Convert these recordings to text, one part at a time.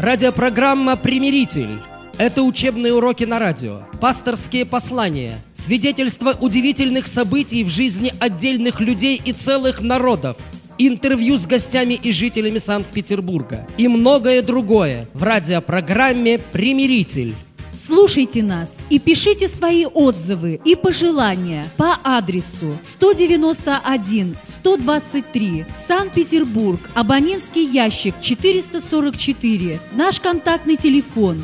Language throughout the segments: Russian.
Радиопрограмма «Примиритель». Это учебные уроки на радио, пасторские послания, свидетельства удивительных событий в жизни отдельных людей и целых народов, интервью с гостями и жителями Санкт-Петербурга и многое другое в радиопрограмме «Примиритель». Слушайте нас и пишите свои отзывы и пожелания по адресу 191-123, Санкт-Петербург, абонентский ящик 444, наш контактный телефон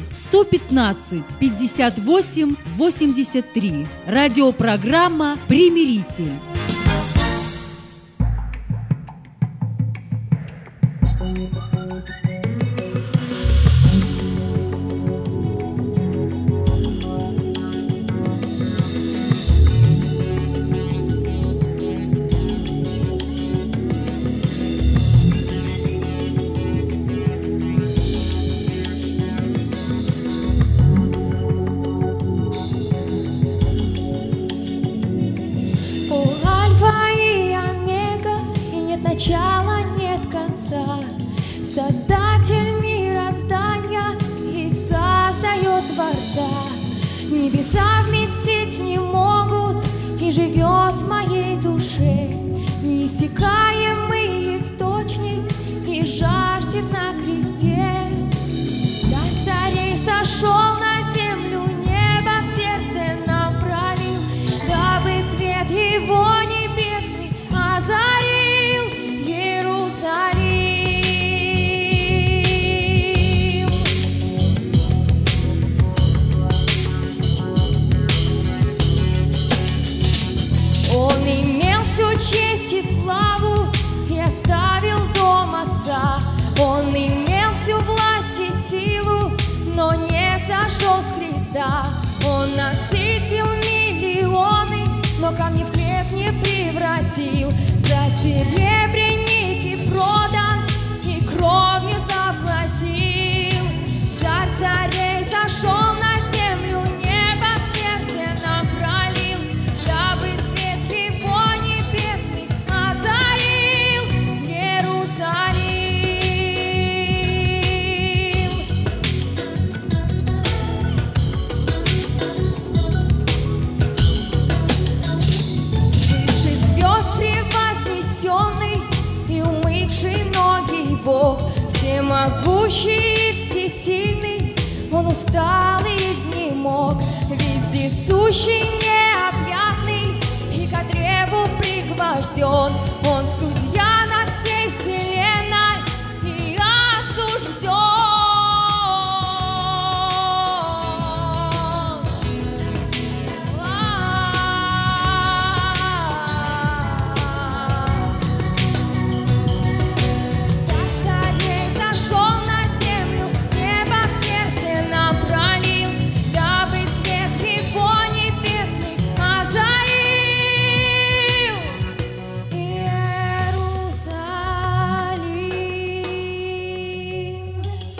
115-58-83. Радиопрограмма «Примиритель». Начала нет конца, Создатель мироздания и создает Творца. Небеса вместить не могут, и живет в моей душе неиссякаемый источник, и жаждет на кресте. Царь царей сошел на землю, небо в сердце нам пролил, дабы свет его небесный озарил. Он имел всю честь и славу и оставил дом отца. Он имел всю власть и силу, но не сошел с креста. Он насытил миллионы, но камни в хлеб не превратил. За серебряники продан и кровью заплатил. Царь царей сошел на землю, небо в сердце нам пролил, дабы свет его небесный озарил Иерусалим. Выше звезд превознесенный и умывший ноги Бог, всемогущий и всесильный, Он устал и изнемог, вездесущий, необъятный и ко древу пригвожден. Он судья над всей вселенной и осужден. Царь царей сошел на землю, небо в сердце нам пролил, дабы свет его небесный озарил Иерусалим.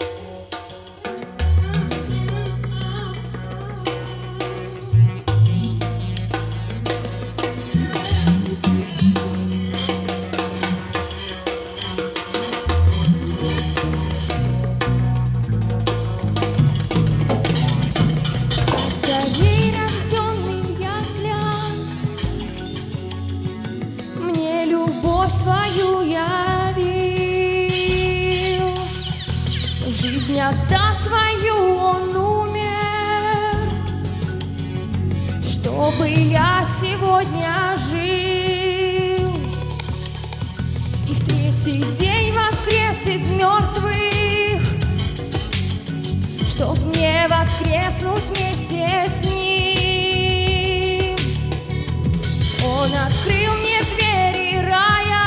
Царей, рожденный в яслях, мне любовь свою явил. Жизнь отдав свою он умер, чтобы я сегодня жил. И в третий день воскрес из мертвых, чтоб мне воскреснуть вместе с ним. Он открыл мне двери рая,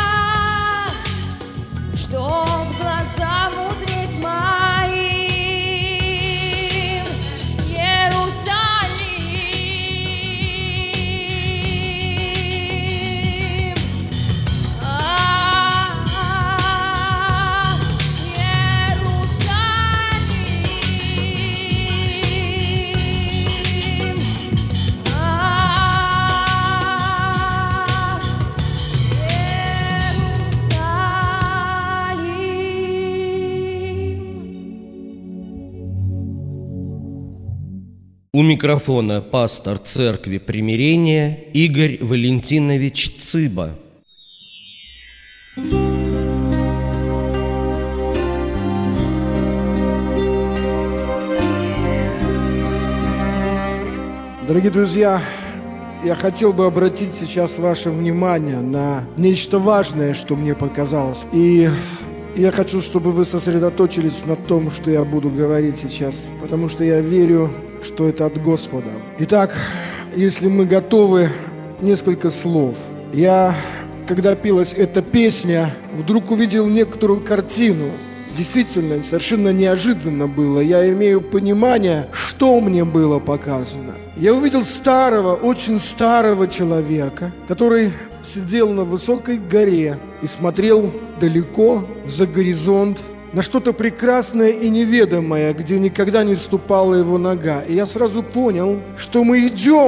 чтоб глазам узреть моим Иерусалим. У микрофона пастор Церкви Примирения Игорь Валентинович Цыба. Дорогие друзья, я хотел бы обратить сейчас ваше внимание на нечто важное, что мне показалось. И я хочу, чтобы вы сосредоточились на том, что я буду говорить сейчас, потому что я верю, что это от Господа. Итак, если мы готовы, несколько слов. Я, когда пелась эта песня, вдруг увидел некоторую картину. Действительно, совершенно неожиданно было. Я имею понимание, что мне было показано. Я увидел старого, очень старого человека, который сидел на высокой горе и смотрел далеко за горизонт на что-то прекрасное и неведомое, где никогда не ступала его нога. И я сразу понял, что мы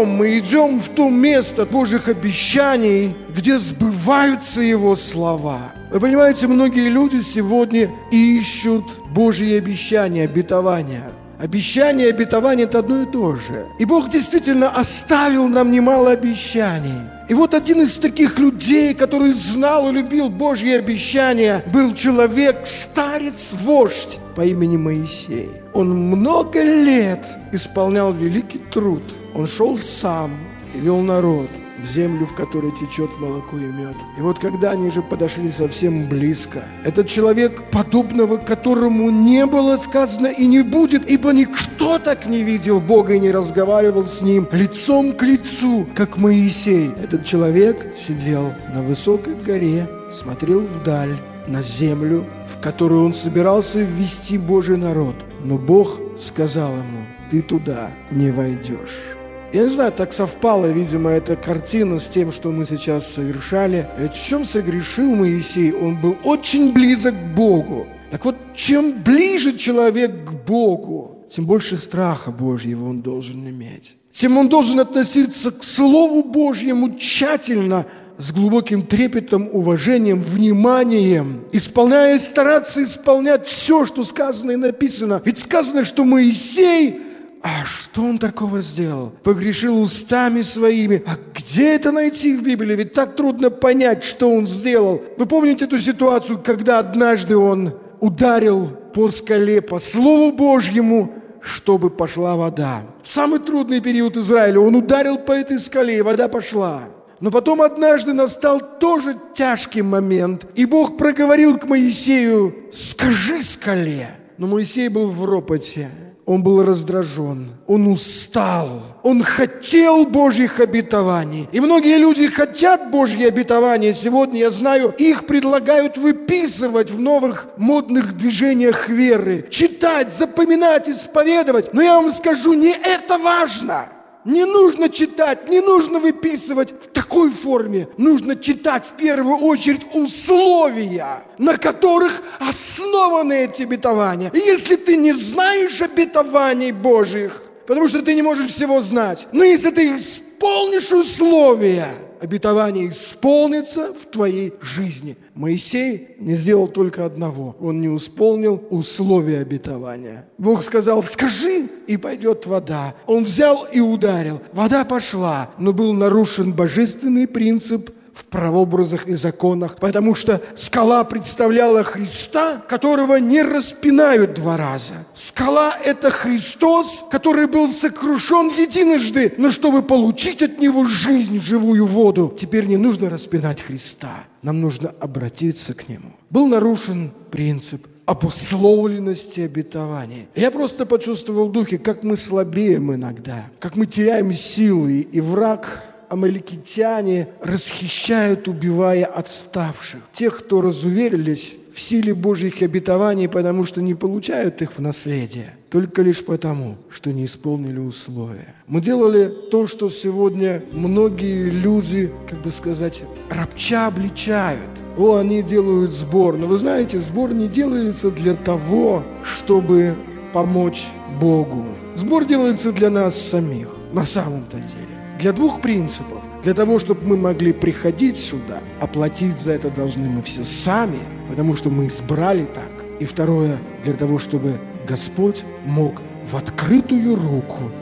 идем в то место Божьих обещаний, где сбываются Его слова. Вы понимаете, многие люди сегодня ищут Божьи обещания, обетования. Обещание и обетование – это одно и то же. И Бог действительно оставил нам немало обещаний. И вот один из таких людей, который знал и любил Божьи обещания, был человек, старец-вождь по имени Моисей. Он много лет исполнял великий труд. Он шел сам и вел народ в землю, в которой течет молоко и мед. И вот когда они же подошли совсем близко, этот человек, подобного которому не было сказано и не будет, ибо никто так не видел Бога и не разговаривал с Ним лицом к лицу, как Моисей. Этот человек сидел на высокой горе, смотрел вдаль, на землю, в которую он собирался ввести Божий народ. Но Бог сказал ему: ты туда не войдешь. Я не знаю, так совпала, видимо, эта картина с тем, что мы сейчас совершали. Ведь в чем согрешил Моисей? Он был очень близок к Богу. Так вот, чем ближе человек к Богу, тем больше страха Божьего он должен иметь. Тем он должен относиться к Слову Божьему тщательно, с глубоким трепетом, уважением, вниманием, исполняя и стараться исполнять все, что сказано и написано. Ведь сказано, что Моисей... А что он такого сделал? Погрешил устами своими. А где это найти в Библии? Ведь так трудно понять, что он сделал. Вы помните эту ситуацию, когда однажды он ударил по скале, по Слову Божьему, чтобы пошла вода. В самый трудный период Израиля он ударил по этой скале, и вода пошла. Но потом однажды настал тоже тяжкий момент, и Бог проговорил к Моисею: скажи скале. Но Моисей был в ропоте. Он был раздражен, он устал, он хотел Божьих обетований. И многие люди хотят Божьи обетования. Сегодня, я знаю, их предлагают выписывать в новых модных движениях веры. Читать, запоминать, исповедовать. Но я вам скажу, не это важно. Не нужно читать, не нужно выписывать в такой форме. Нужно читать в первую очередь условия, на которых основаны эти обетования. И если ты не знаешь обетований Божьих, потому что ты не можешь всего знать, но если ты исполнишь условия, обетование исполнится в твоей жизни. Моисей не сделал только одного. Он не исполнил условия обетования. Бог сказал: скажи, и пойдет вода. Он взял и ударил. Вода пошла, но был нарушен божественный принцип в правообразах и законах, потому что скала представляла Христа, которого не распинают два раза. Скала – это Христос, который был сокрушен единожды, но чтобы получить от Него жизнь, живую воду, теперь не нужно распинать Христа, нам нужно обратиться к Нему. Был нарушен принцип обусловленности обетования. Я просто почувствовал в духе, как мы слабеем иногда, как мы теряем силы, и враг, амаликитяне, расхищают, убивая отставших. Тех, кто разуверились в силе Божьих обетований, потому что не получают их в наследие, только лишь потому, что не исполнили условия. Мы делали то, что сегодня многие люди, как бы сказать, ропча обличают. Они делают сбор. Но вы знаете, сбор не делается для того, чтобы помочь Богу. Сбор делается для нас самих, на самом-то деле. Для двух принципов. Для того, чтобы мы могли приходить сюда, оплатить за это должны мы все сами, потому что мы избрали так. И второе, для того, чтобы Господь мог в открытую руку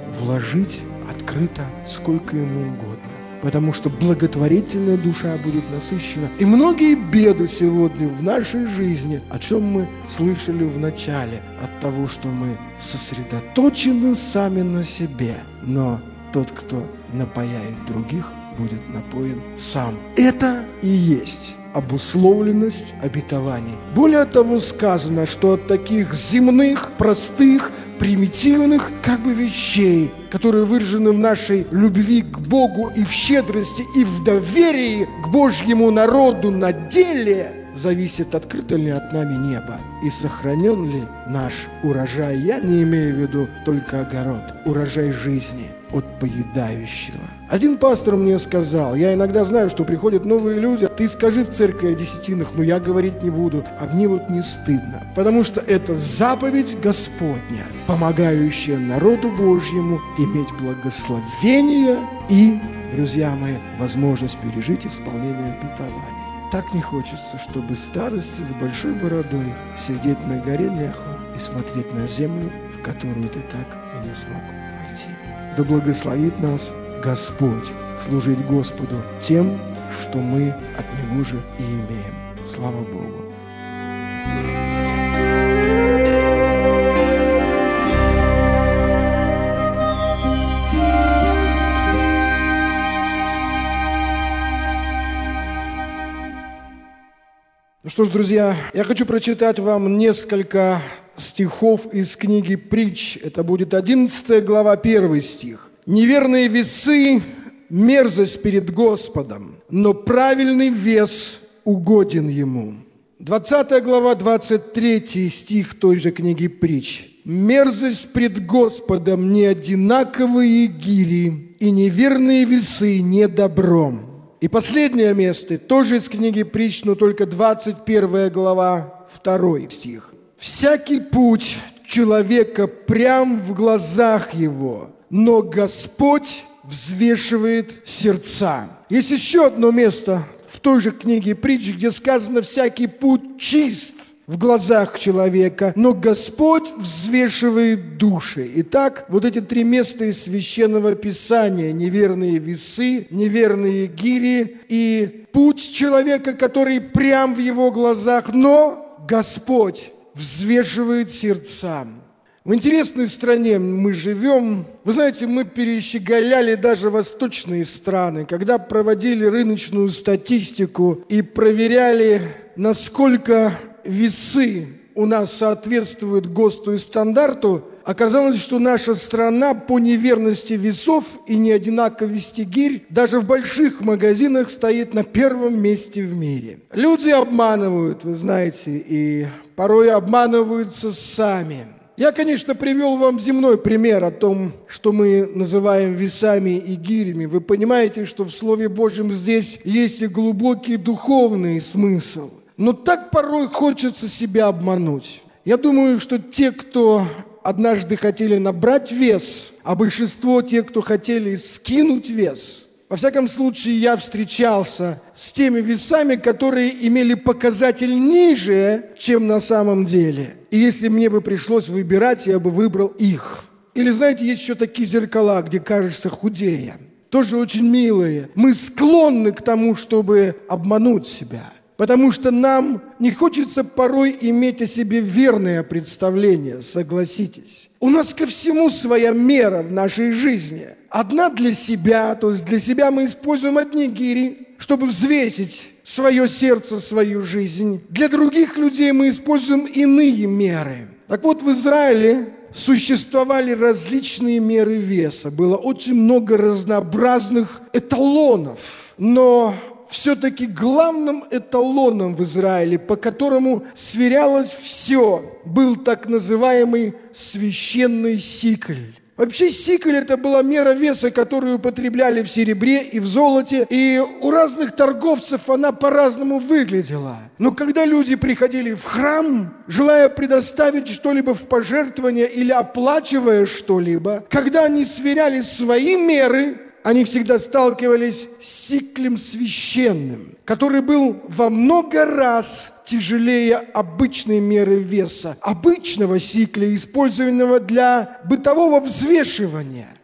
вложить открыто сколько ему угодно. Потому что благотворительная душа будет насыщена. И многие беды сегодня в нашей жизни, о чем мы слышали в начале, от того, что мы сосредоточены сами на себе. Но тот, кто напояет других, будет напоен сам. Это и есть обусловленность обетований. Более того, сказано, что от таких земных, простых, примитивных вещей, которые выражены в нашей любви к Богу и в щедрости, и в доверии к Божьему народу на деле, зависит, открыто ли от нами небо и сохранен ли наш урожай. Я не имею в виду только огород, урожай жизни от поедающего. Один пастор мне сказал: я иногда знаю, что приходят новые люди, ты скажи в церкви о десятинах, но я говорить не буду, а мне не стыдно, потому что это заповедь Господня, помогающая народу Божьему иметь благословение и, друзья мои, возможность пережить исполнение обетований. Так не хочется, чтобы в старости с большой бородой сидеть на горе Нехо и смотреть на землю, в которую ты так и не смог войти. Да благословит нас Господь служить Господу тем, что мы от Него же и имеем. Слава Богу! Ну что ж, друзья, я хочу прочитать вам несколько стихов из книги «Притч». Это будет 11 глава, 1 стих. «Неверные весы – мерзость перед Господом, но правильный вес угоден Ему». 20 глава, 23 стих той же книги «Притч». «Мерзость пред Господом не одинаковые гири, и неверные весы не добром». И последнее место, тоже из книги «Притч», но только 21 глава, 2 стих. «Всякий путь человека прям в глазах его, но Господь взвешивает сердца». Есть еще одно место в той же книге «Притч», где сказано: «Всякий путь чист в глазах человека, но Господь взвешивает души». Итак, вот эти 3 места из Священного Писания: неверные весы, неверные гири и путь человека, который прям в его глазах, но Господь взвешивает сердца. В интересной стране мы живем. Вы знаете, мы перещеголяли даже восточные страны, когда проводили рыночную статистику и проверяли, насколько весы у нас соответствуют ГОСТу и стандарту. Оказалось, что наша страна по неверности весов и неодинаковости гирь даже в больших магазинах стоит на 1 месте в мире. Люди обманывают, вы знаете, и порой обманываются сами. Я, конечно, привел вам земной пример о том, что мы называем весами и гирями. Вы понимаете, что в Слове Божьем здесь есть и глубокий духовный смысл. Но так порой хочется себя обмануть. Я думаю, что те, кто однажды хотели набрать вес, а большинство тех, кто хотели скинуть вес, во всяком случае, я встречался с теми весами, которые имели показатель ниже, чем на самом деле. И если мне бы пришлось выбирать, я бы выбрал их. Или, знаете, есть еще такие зеркала, где кажется худее. Тоже очень милые. Мы склонны к тому, чтобы обмануть себя. Потому что нам не хочется порой иметь о себе верное представление, согласитесь. У нас ко всему своя мера в нашей жизни. Одна для себя, то есть для себя мы используем одни гири, чтобы взвесить свое сердце, свою жизнь. Для других людей мы используем иные меры. Так вот, в Израиле существовали различные меры веса. Было очень много разнообразных эталонов, но все-таки главным эталоном в Израиле, по которому сверялось все, был так называемый священный сикль. Вообще сикль – это была мера веса, которую употребляли в серебре и в золоте, и у разных торговцев она по-разному выглядела. Но когда люди приходили в храм, желая предоставить что-либо в пожертвование или оплачивая что-либо, когда они сверяли свои меры, они всегда сталкивались с сиклем священным, который был во много раз тяжелее обычной меры веса, обычного сикля, использованного для бытового взвешивания.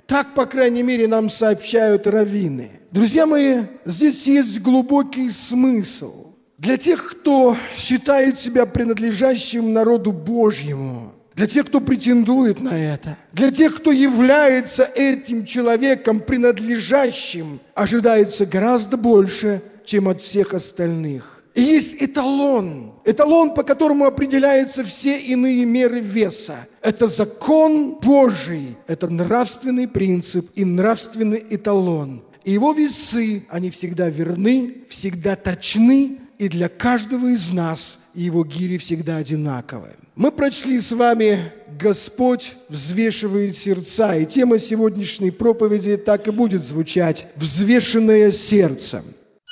Так, по крайней мере, нам сообщают раввины. Друзья мои, здесь есть глубокий смысл. Для тех, кто считает себя принадлежащим народу Божьему, для тех, кто претендует на это, для тех, кто является этим человеком, принадлежащим, ожидается гораздо больше, чем от всех остальных. И есть эталон, по которому определяются все иные меры веса. Это закон Божий, это нравственный принцип и нравственный эталон. И его весы, они всегда верны, всегда точны, и для каждого из нас его гири всегда одинаковые. Мы прочли с вами «Господь взвешивает сердца», и тема сегодняшней проповеди так и будет звучать «Взвешенное сердце».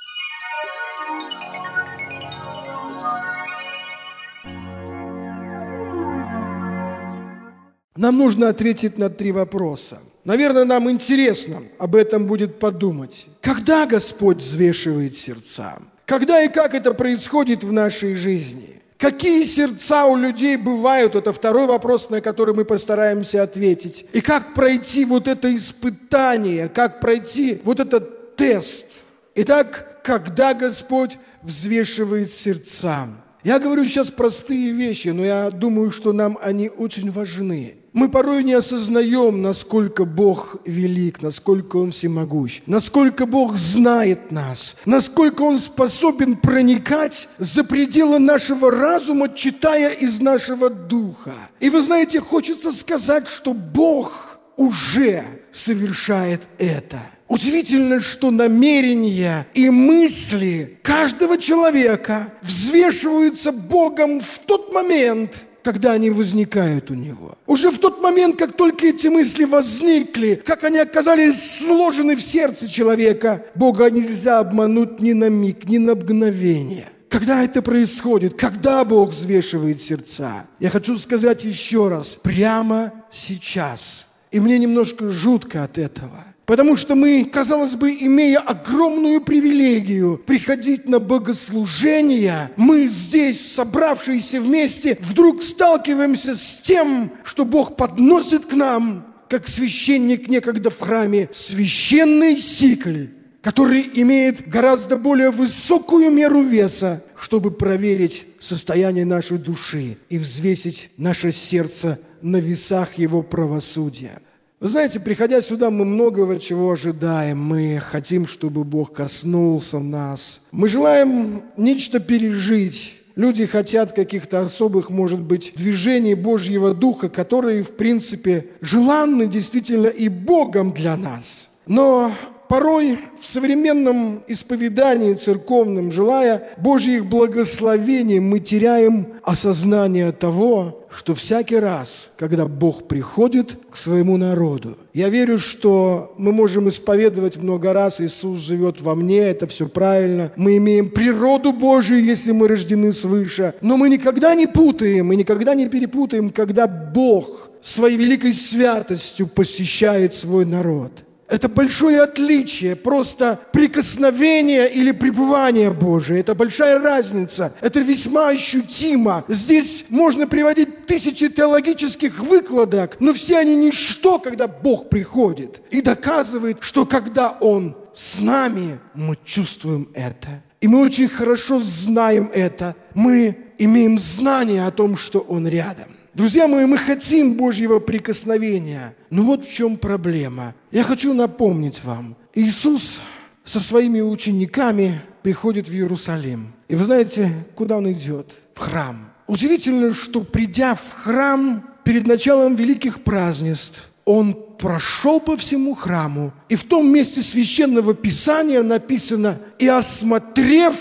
Нам нужно ответить на 3 вопроса. Наверное, нам интересно об этом будет подумать. Когда Господь взвешивает сердца? Когда и как это происходит в нашей жизни? Какие сердца у людей бывают? Это 2-й вопрос, на который мы постараемся ответить. И как пройти вот это испытание, как пройти вот этот тест? Итак, когда Господь взвешивает сердца? Я говорю сейчас простые вещи, но я думаю, что нам они очень важны. Мы порой не осознаем, насколько Бог велик, насколько Он всемогущ, насколько Бог знает нас, насколько Он способен проникать за пределы нашего разума, читая из нашего духа. И вы знаете, хочется сказать, что Бог уже совершает это. Удивительно, что намерения и мысли каждого человека взвешиваются Богом в тот момент, когда они возникают у него. Уже в тот момент, как только эти мысли возникли, как они оказались сложены в сердце человека, Бога нельзя обмануть ни на миг, ни на мгновение. Когда это происходит? Когда Бог взвешивает сердца? Я хочу сказать еще раз, прямо сейчас. И мне немножко жутко от этого. Потому что мы, казалось бы, имея огромную привилегию приходить на богослужение, мы здесь, собравшиеся вместе, вдруг сталкиваемся с тем, что Бог подносит к нам, как священник некогда в храме, священный сикль, который имеет гораздо более высокую меру веса, чтобы проверить состояние нашей души и взвесить наше сердце на весах Его правосудия. Вы знаете, приходя сюда, мы многого чего ожидаем. Мы хотим, чтобы Бог коснулся нас. Мы желаем нечто пережить. Люди хотят каких-то особых, может быть, движений Божьего Духа, которые, в принципе, желанны действительно и Богом для нас. Но порой в современном исповедании церковном, желая Божьих благословений, мы теряем осознание того, что всякий раз, когда Бог приходит к своему народу, я верю, что мы можем исповедовать много раз: Иисус живет во мне, это все правильно. Мы имеем природу Божию, если мы рождены свыше. Но мы никогда не путаем и никогда не перепутаем, когда Бог своей великой святостью посещает свой народ. Это большое отличие, просто прикосновение или пребывание Божие. Это большая разница, это весьма ощутимо. Здесь можно приводить 1000 теологических выкладок, но все они ничто, когда Бог приходит и доказывает, что когда Он с нами, мы чувствуем это. И мы очень хорошо знаем это. Мы имеем знание о том, что Он рядом. Друзья мои, мы хотим Божьего прикосновения. Но вот в чем проблема. Я хочу напомнить вам. Иисус со своими учениками приходит в Иерусалим. И вы знаете, куда Он идет? В храм. Удивительно, что придя в храм перед началом великих празднеств, Он прошел по всему храму. И в том месте Священного Писания написано: «И осмотрев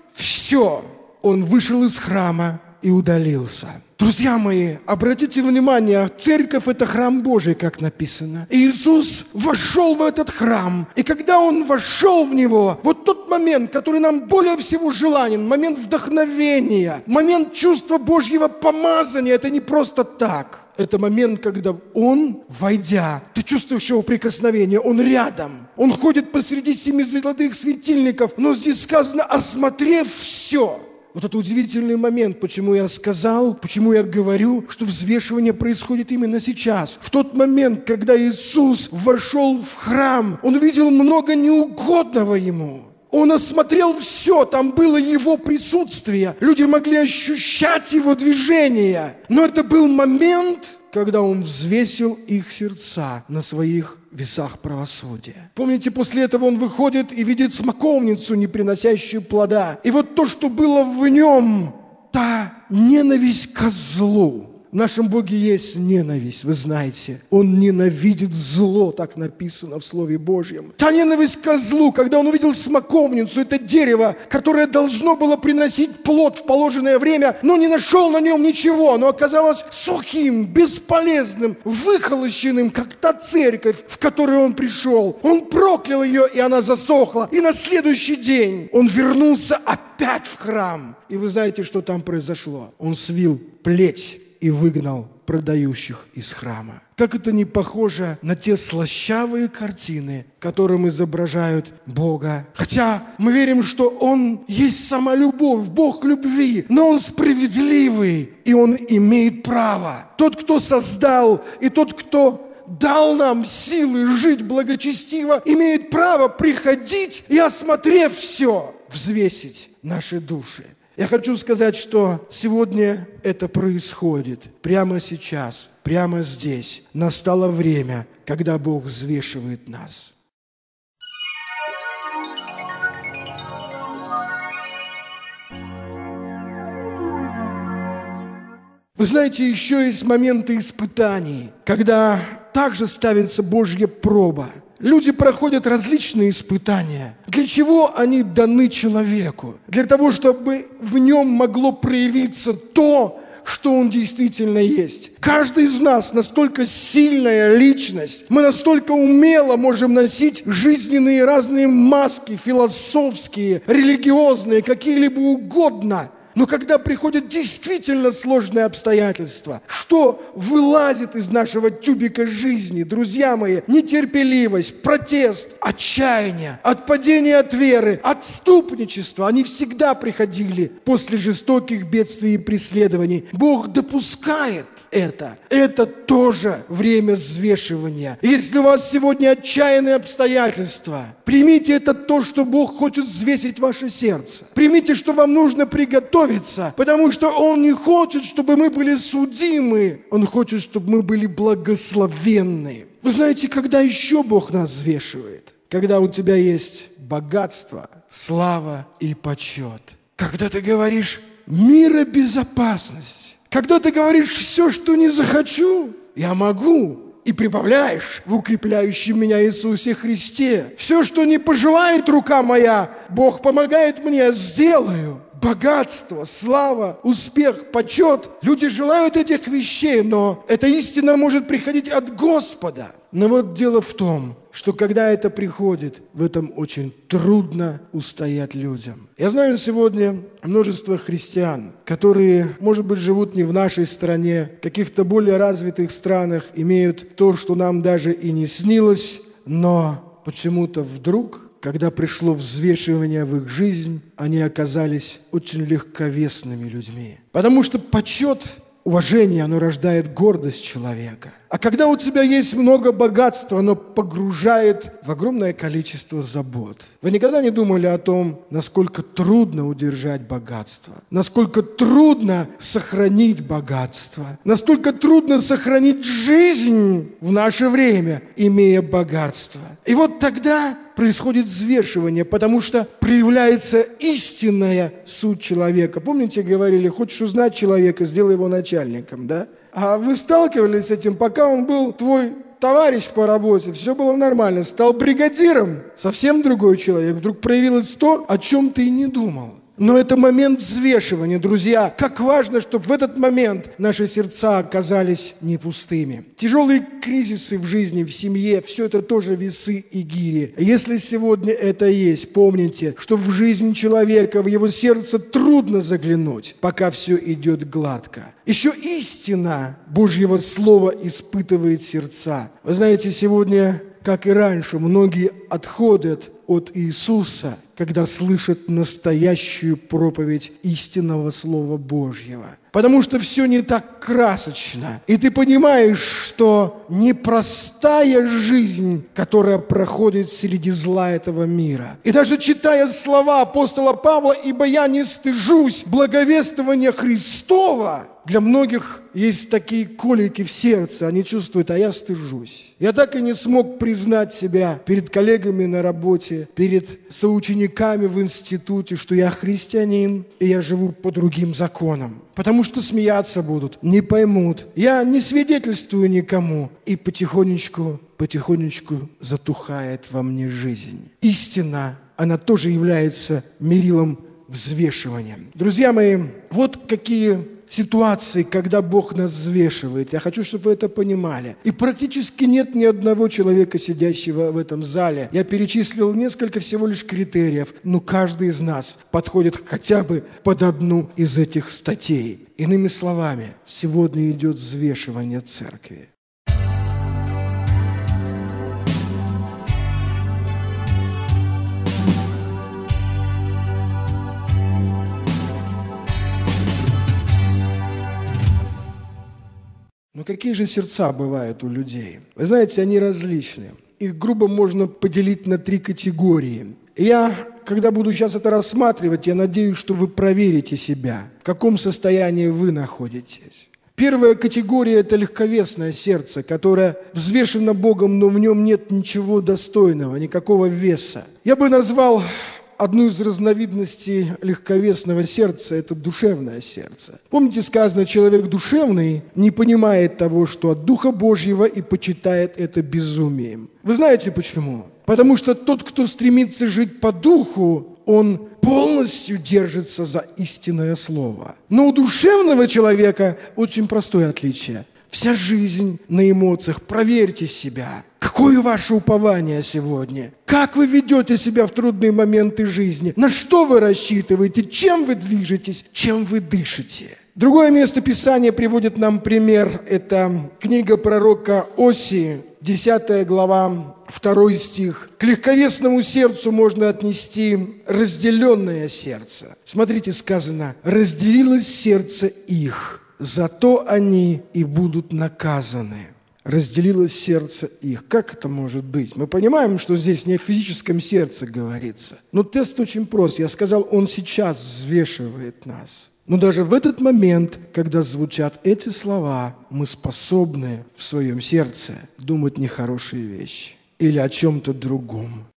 все, Он вышел из храма и удалился». Друзья мои, обратите внимание, церковь – это храм Божий, как написано. И Иисус вошел в этот храм. И когда Он вошел в него, вот тот момент, который нам более всего желанен, момент вдохновения, момент чувства Божьего помазания, это не просто так. Это момент, когда Он, войдя, ты чувствуешь Его прикосновение, Он рядом. Он ходит посреди 7 золотых светильников, но здесь сказано: осмотрев все. Вот это удивительный момент, почему я сказал, почему я говорю, что взвешивание происходит именно сейчас. В тот момент, когда Иисус вошел в храм, Он видел много неугодного Ему. Он осмотрел все, там было Его присутствие. Люди могли ощущать Его движение. Но это был момент, когда Он взвесил их сердца на своих весах правосудия. Помните, после этого Он выходит и видит смоковницу, не приносящую плода. И вот то, что было в нем, та ненависть ко злу. В нашем Боге есть ненависть, вы знаете. Он ненавидит зло, так написано в Слове Божьем. Та ненависть ко злу, когда он увидел смоковницу, это дерево, которое должно было приносить плод в положенное время, но не нашел на нем ничего. Оно оказалось сухим, бесполезным, выхолощенным, как та церковь, в которую он пришел. Он проклял ее, и она засохла. И на следующий день он вернулся опять в храм. И вы знаете, что там произошло? Он свил плеть и выгнал продающих из храма. Как это не похоже на те слащавые картины, которым изображают Бога. Хотя мы верим, что Он есть сама любовь, Бог любви, но Он справедливый, и Он имеет право. Тот, кто создал, и тот, кто дал нам силы жить благочестиво, имеет право приходить и, осмотрев все, взвесить наши души. Я хочу сказать, что сегодня это происходит. Прямо сейчас, прямо здесь. Настало время, когда Бог взвешивает нас. Вы знаете, еще есть моменты испытаний, когда также ставится Божья проба. Люди проходят различные испытания. Для чего они даны человеку? Для того, чтобы в нем могло проявиться то, что он действительно есть. Каждый из нас настолько сильная личность. Мы настолько умело можем носить жизненные разные маски, философские, религиозные, какие-либо угодно. Но когда приходят действительно сложные обстоятельства, что вылазит из нашего тюбика жизни, друзья мои? Нетерпеливость, протест, отчаяние, отпадение от веры, отступничество. Они всегда приходили после жестоких бедствий и преследований. Бог допускает это. Это тоже время взвешивания. Если у вас сегодня отчаянные обстоятельства, примите это то, что Бог хочет взвесить ваше сердце. Примите, что вам нужно приготовиться, потому что Он не хочет, чтобы мы были судимы. Он хочет, чтобы мы были благословенны. Вы знаете, когда еще Бог нас взвешивает? Когда у тебя есть богатство, слава и почет. Когда ты говоришь «мир и безопасность». Когда ты говоришь «все, что не захочу, я могу». И прибавляешь в укрепляющем меня Иисусе Христе. Все, что не пожелает рука моя, Бог помогает мне, сделаю. Богатство, слава, успех, почет. Люди желают этих вещей, но эта истина может приходить от Господа. Но вот дело в том, что когда это приходит, в этом очень трудно устоять людям. Я знаю сегодня множество христиан, которые, может быть, живут не в нашей стране, в каких-то более развитых странах, имеют то, что нам даже и не снилось, но почему-то вдруг, когда пришло взвешивание в их жизнь, они оказались очень легковесными людьми. Потому что почет, уважение, оно рождает гордость человека. А когда у тебя есть много богатства, оно погружает в огромное количество забот. Вы никогда не думали о том, насколько трудно удержать богатство? Насколько трудно сохранить богатство? Насколько трудно сохранить жизнь в наше время, имея богатство? И вот тогда происходит взвешивание, потому что проявляется истинная суть человека. Помните, говорили, хочешь узнать человека, сделай его начальником, да? А вы сталкивались с этим, пока он был твой товарищ по работе, все было нормально. Стал бригадиром, совсем другой человек. Вдруг проявилось то, о чем ты и не думал. Но это момент взвешивания, друзья. Как важно, чтобы в этот момент наши сердца оказались не пустыми. Тяжелые кризисы в жизни, в семье, все это тоже весы и гири. Если сегодня это есть, помните, что в жизнь человека, в его сердце трудно заглянуть, пока все идет гладко. Еще истина Божьего Слова испытывает сердца. Вы знаете, сегодня, как и раньше, многие отходят от Иисуса когда слышат настоящую проповедь истинного Слова Божьего. Потому что все не так красочно. И ты понимаешь, что непростая жизнь, которая проходит среди зла этого мира. И даже читая слова апостола Павла, «Ибо я не стыжусь благовествования Христова», для многих есть такие колики в сердце, они чувствуют, а я стыжусь. Я так и не смог признать себя перед коллегами на работе, перед соучениками в институте, что я христианин, и я живу по другим законам. Потому что смеяться будут, не поймут. Я не свидетельствую никому. И потихонечку затухает во мне жизнь. Истина, она тоже является мерилом взвешивания. Друзья мои, вот какие ситуации, когда Бог нас взвешивает. Я хочу, чтобы вы это понимали. И практически нет ни одного человека, сидящего в этом зале. Я перечислил несколько всего лишь критериев, но каждый из нас подходит хотя бы под одну из этих статей. Иными словами, сегодня идет взвешивание церкви. Но какие же сердца бывают у людей? Вы знаете, они различны. Их грубо можно поделить на 3 категории. И я, когда буду сейчас это рассматривать, я надеюсь, что вы проверите себя, в каком состоянии вы находитесь. Первая категория – это легковесное сердце, которое взвешено Богом, но в нем нет ничего достойного, никакого веса. Я бы назвал одну из разновидностей легковесного сердца – это душевное сердце. Помните, сказано, человек душевный не понимает того, что от Духа Божьего, и почитает это безумием. Вы знаете почему? Потому что тот, кто стремится жить по Духу, он полностью держится за истинное Слово. Но у душевного человека очень простое отличие. Вся жизнь на эмоциях. Проверьте себя. Какое ваше упование сегодня? Как вы ведете себя в трудные моменты жизни? На что вы рассчитываете? Чем вы движетесь? Чем вы дышите? Другое место Писания приводит нам пример. Это книга пророка Осии, 10 глава, 2 стих. К легковесному сердцу можно отнести разделенное сердце. Смотрите, сказано, разделилось сердце их, зато они и будут наказаны. Разделилось сердце их. Как это может быть? Мы понимаем, что здесь не о физическом сердце говорится. Но тест очень прост. Я сказал, он сейчас взвешивает нас. Но даже в этот момент, когда звучат эти слова, мы способны в своем сердце думать нехорошие вещи или о чем-то другом.